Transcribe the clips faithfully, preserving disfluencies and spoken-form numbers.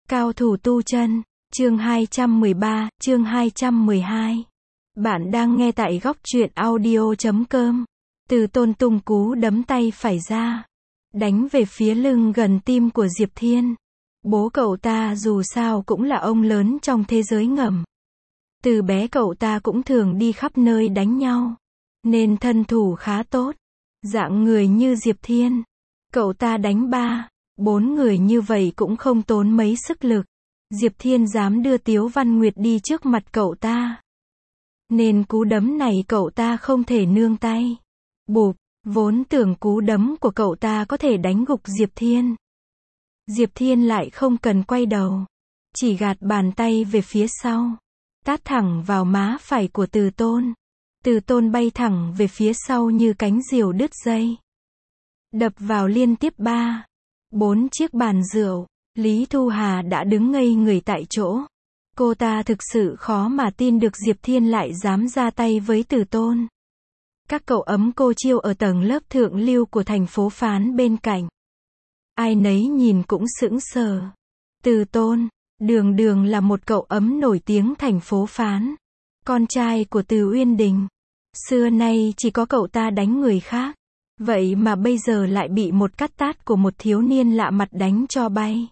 Cao thủ tu chân, chương hai trăm mười ba, chương hai trăm mười hai. Bạn đang nghe tại góc truyện audio chấm com. Từ Tôn tung cú đấm tay phải ra, đánh về phía lưng gần tim của Diệp Thiên. Bố cậu ta dù sao cũng là ông lớn trong thế giới ngầm. Từ bé cậu ta cũng thường đi khắp nơi đánh nhau, nên thân thủ khá tốt. Dạng người như Diệp Thiên, cậu ta đánh ba, bốn người như vậy cũng không tốn mấy sức lực. Diệp Thiên dám đưa Tiếu Văn Nguyệt đi trước mặt cậu ta, nên cú đấm này cậu ta không thể nương tay. Bụp, vốn tưởng cú đấm của cậu ta có thể đánh gục Diệp Thiên. Diệp Thiên lại không cần quay đầu, chỉ gạt bàn tay về phía sau, tát thẳng vào má phải của Từ Tôn. Từ Tôn bay thẳng về phía sau như cánh diều đứt dây, đập vào liên tiếp ba, bốn chiếc bàn rượu. Lý Thu Hà đã đứng ngây người tại chỗ. Cô ta thực sự khó mà tin được Diệp Thiên lại dám ra tay với Từ Tôn. Các cậu ấm cô chiêu ở tầng lớp thượng lưu của thành phố Phán bên cạnh, ai nấy nhìn cũng sững sờ. Từ Tôn, đường đường là một cậu ấm nổi tiếng thành phố Phán, con trai của Từ Uyên Đình. Xưa nay chỉ có cậu ta đánh người khác, vậy mà bây giờ lại bị một cắt tát của một thiếu niên lạ mặt đánh cho bay.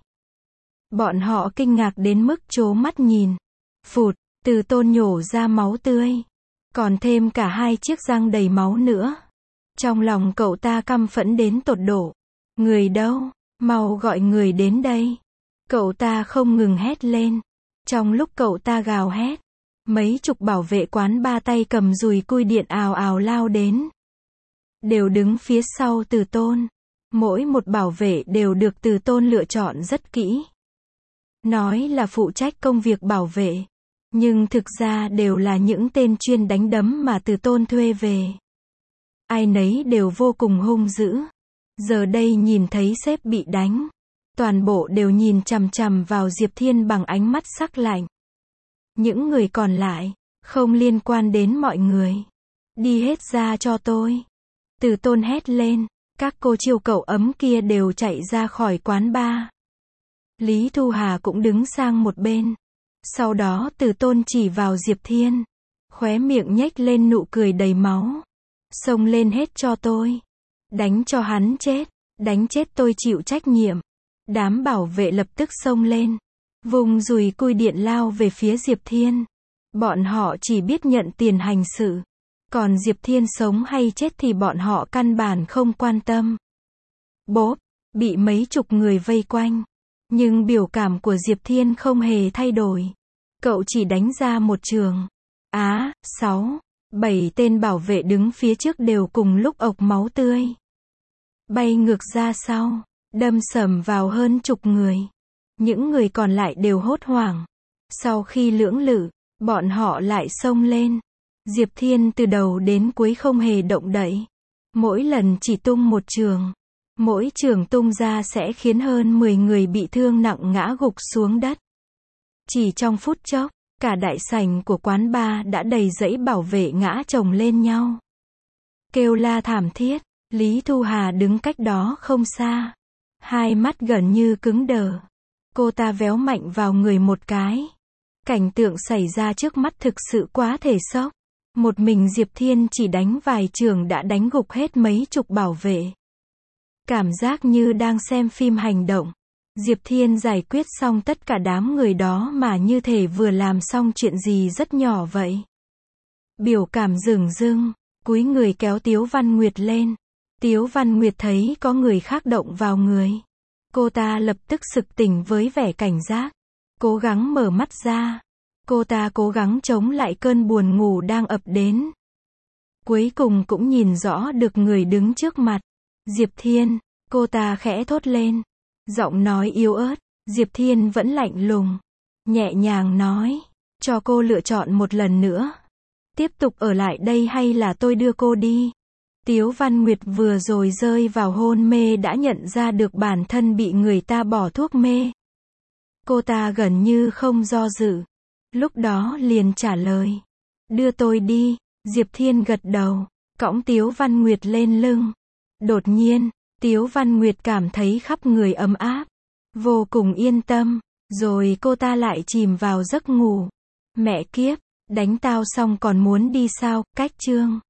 Bọn họ kinh ngạc đến mức trố mắt nhìn. Phụt, Từ Tôn nhổ ra máu tươi, còn thêm cả hai chiếc răng đầy máu nữa. Trong lòng cậu ta căm phẫn đến tột độ. Người đâu? Mau gọi người đến đây. Cậu ta không ngừng hét lên. Trong lúc cậu ta gào hét, mấy chục bảo vệ quán ba tay cầm dùi cui điện ào ào lao đến, đều đứng phía sau Từ Tôn. Mỗi một bảo vệ đều được Từ Tôn lựa chọn rất kỹ, nói là phụ trách công việc bảo vệ, nhưng thực ra đều là những tên chuyên đánh đấm mà Từ Tôn thuê về. Ai nấy đều vô cùng hung dữ. Giờ đây nhìn thấy sếp bị đánh, toàn bộ đều nhìn chằm chằm vào Diệp Thiên bằng ánh mắt sắc lạnh. Những người còn lại, không liên quan đến mọi người, đi hết ra cho tôi. Từ Tôn hét lên, các cô chiêu cậu ấm kia đều chạy ra khỏi quán bar. Lý Thu Hà cũng đứng sang một bên. Sau đó Từ Tôn chỉ vào Diệp Thiên, khóe miệng nhếch lên nụ cười đầy máu. Xông lên hết cho tôi. Đánh cho hắn chết. Đánh chết tôi chịu trách nhiệm. Đám bảo vệ lập tức xông lên, vùng dùi cui điện lao về phía Diệp Thiên. Bọn họ chỉ biết nhận tiền hành sự, còn Diệp Thiên sống hay chết thì bọn họ căn bản không quan tâm. Bốp, bị mấy chục người vây quanh, nhưng biểu cảm của Diệp Thiên không hề thay đổi. Cậu chỉ đánh ra một trường. Á, sáu, bảy tên bảo vệ đứng phía trước đều cùng lúc ộc máu tươi, bay ngược ra sau, đâm sầm vào hơn chục người. Những người còn lại đều hốt hoảng. Sau khi lưỡng lự, bọn họ lại xông lên. Diệp Thiên từ đầu đến cuối không hề động đậy. Mỗi lần chỉ tung một trường. Mỗi trường tung ra sẽ khiến hơn mười người bị thương nặng ngã gục xuống đất. Chỉ trong phút chốc, cả đại sảnh của quán bar đã đầy dãy bảo vệ ngã chồng lên nhau, kêu la thảm thiết. Lý Thu Hà đứng cách đó không xa, hai mắt gần như cứng đờ. Cô ta véo mạnh vào người một cái. Cảnh tượng xảy ra trước mắt thực sự quá thể sốc. Một mình Diệp Thiên chỉ đánh vài trường đã đánh gục hết mấy chục bảo vệ. Cảm giác như đang xem phim hành động. Diệp Thiên giải quyết xong tất cả đám người đó mà như thể vừa làm xong chuyện gì rất nhỏ vậy. Biểu cảm dửng dưng, cúi người kéo Tiếu Văn Nguyệt lên. Tiếu Văn Nguyệt thấy có người khác động vào người. Cô ta lập tức sực tỉnh với vẻ cảnh giác, cố gắng mở mắt ra. Cô ta cố gắng chống lại cơn buồn ngủ đang ập đến. Cuối cùng cũng nhìn rõ được người đứng trước mặt. Diệp Thiên, cô ta khẽ thốt lên, giọng nói yếu ớt. Diệp Thiên vẫn lạnh lùng, nhẹ nhàng nói, cho cô lựa chọn một lần nữa. Tiếp tục ở lại đây hay là tôi đưa cô đi? Tiếu Văn Nguyệt vừa rồi rơi vào hôn mê đã nhận ra được bản thân bị người ta bỏ thuốc mê. Cô ta gần như không do dự, lúc đó liền trả lời, đưa tôi đi. Diệp Thiên gật đầu, cõng Tiếu Văn Nguyệt lên lưng. Đột nhiên, Tiếu Văn Nguyệt cảm thấy khắp người ấm áp, vô cùng yên tâm. Rồi cô ta lại chìm vào giấc ngủ. Mẹ kiếp, đánh tao xong còn muốn đi sao, cách chương.